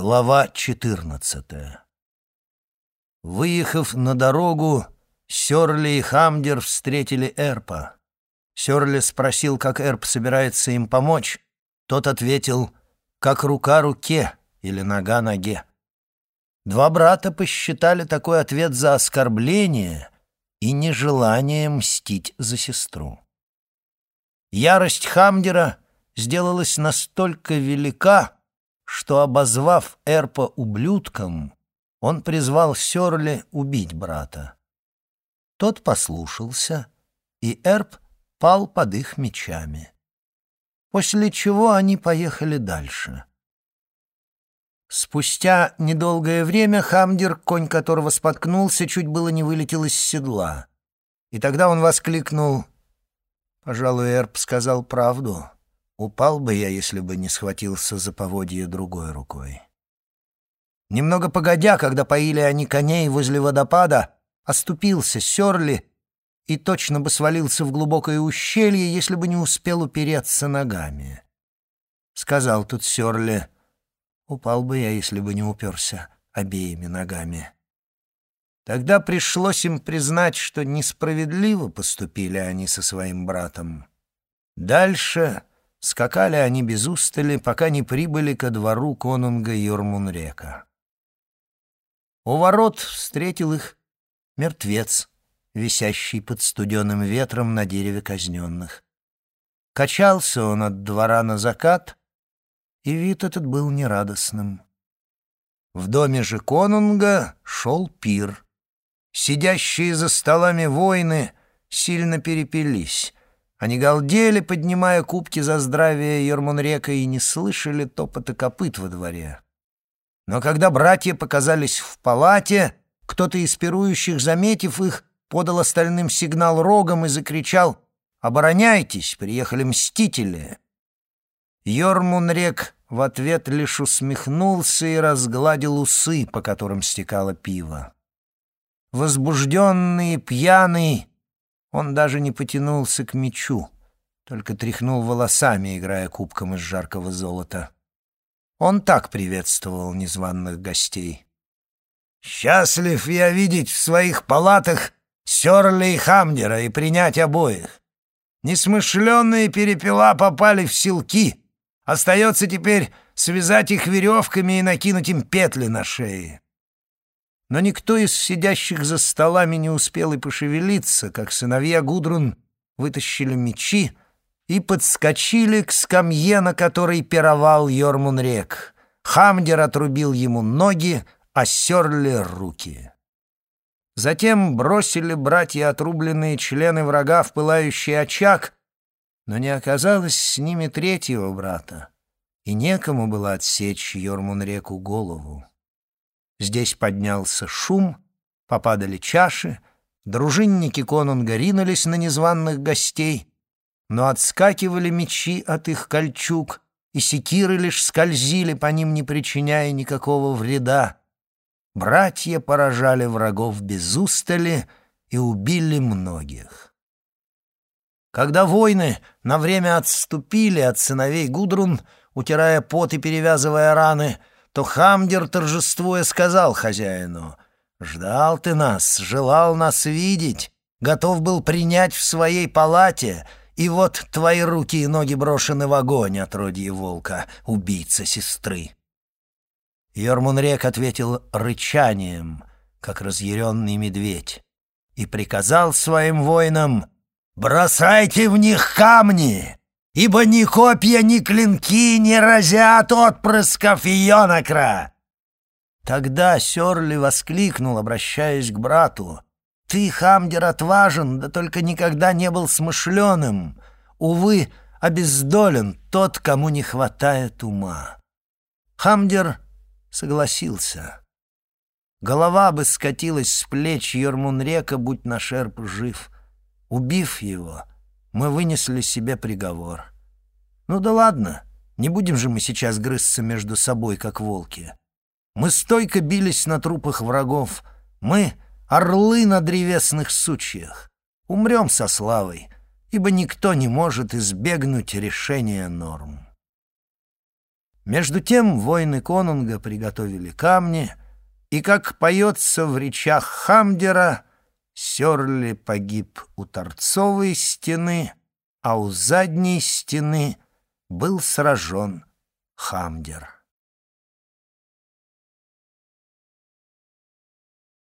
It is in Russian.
Глава 14. Выехав на дорогу, Сёрли и Хамдер встретили Эрпа. Сёрли спросил, как Эрп собирается им помочь. Тот ответил, как рука руке или нога ноге. Два брата посчитали такой ответ за оскорбление и нежелание мстить за сестру. Ярость Хамдера сделалась настолько велика, что, обозвав Эрпа ублюдком, он призвал Сёрли убить брата. Тот послушался, и Эрп пал под их мечами. После чего они поехали дальше. Спустя недолгое время Хамдер, конь которого споткнулся, чуть было не вылетел из седла. И тогда он воскликнул: «Пожалуй, Эрп сказал правду. Упал бы я, если бы не схватился за поводье другой рукой». Немного погодя, когда поили они коней возле водопада, оступился Сёрли и точно бы свалился в глубокое ущелье, если бы не успел упереться ногами. Сказал тут Сёрли: «Упал бы я, если бы не уперся обеими ногами». Тогда пришлось им признать, что несправедливо поступили они со своим братом. Дальше скакали они без устали, пока не прибыли ко двору конунга Йормунрека. У ворот встретил их мертвец, висящий под студеным ветром на дереве казненных. Качался он от двора на закат, и вид этот был нерадостным. В доме же конунга шел пир. Сидящие за столами воины сильно перепились. Они галдели, поднимая кубки за здравие Йормунрека, и не слышали топота копыт во дворе. Но когда братья показались в палате, кто-то из пирующих, заметив их, подал остальным сигнал рогом и закричал: «Обороняйтесь, приехали мстители!» Йормунрек в ответ лишь усмехнулся и разгладил усы, по которым стекало пиво. Возбужденный и пьяный, он даже не потянулся к мечу, только тряхнул волосами, играя кубком из жаркого золота. Он так приветствовал незваных гостей: «Счастлив я видеть в своих палатах Сёрли и Хамдера и принять обоих. Несмышленные перепела попали в селки. Остается теперь связать их веревками и накинуть им петли на шеи». Но никто из сидящих за столами не успел и пошевелиться, как сыновья Гудрун вытащили мечи и подскочили к скамье, на которой пировал Йормунрек. Хамдер отрубил ему ноги, а Сёрли — руки. Затем бросили братья отрубленные члены врага в пылающий очаг, но не оказалось с ними третьего брата, и некому было отсечь Йормунреку голову. Здесь поднялся шум, попадали чаши, дружинники конунга ринулись на незваных гостей, но отскакивали мечи от их кольчуг, и секиры лишь скользили по ним, не причиняя никакого вреда. Братья поражали врагов без устали и убили многих. Когда воины на время отступили от сыновей Гудрун, утирая пот и перевязывая раны, то Хамдер, торжествуя, сказал хозяину: «Ждал ты нас, желал нас видеть, готов был принять в своей палате, и вот твои руки и ноги брошены в огонь, отродье волка, убийца сестры». Йормунрек ответил рычанием, как разъяренный медведь, и приказал своим воинам: «Бросайте в них камни, ибо ни копья, ни клинки не разят отпрысков Йонакра». Тогда Сёрли воскликнул, обращаясь к брату: «Ты, Хамдер, отважен, да только никогда не был смышленым. Увы, обездолен тот, кому не хватает ума». Хамдер согласился. Голова бы скатилась с плеч Йормунрека, будь наш Эрп жив. Убив его, мы вынесли себе приговор. Ну да ладно, не будем же мы сейчас грызться между собой, как волки. Мы стойко бились на трупах врагов. Мы — орлы на древесных сучьях. Умрем со славой, ибо никто не может избегнуть решения норм. Между тем воины конунга приготовили камни, и, как поется в речах Хамдера, Сёрли погиб у торцовой стены, а у задней стены был сражен Хамдер.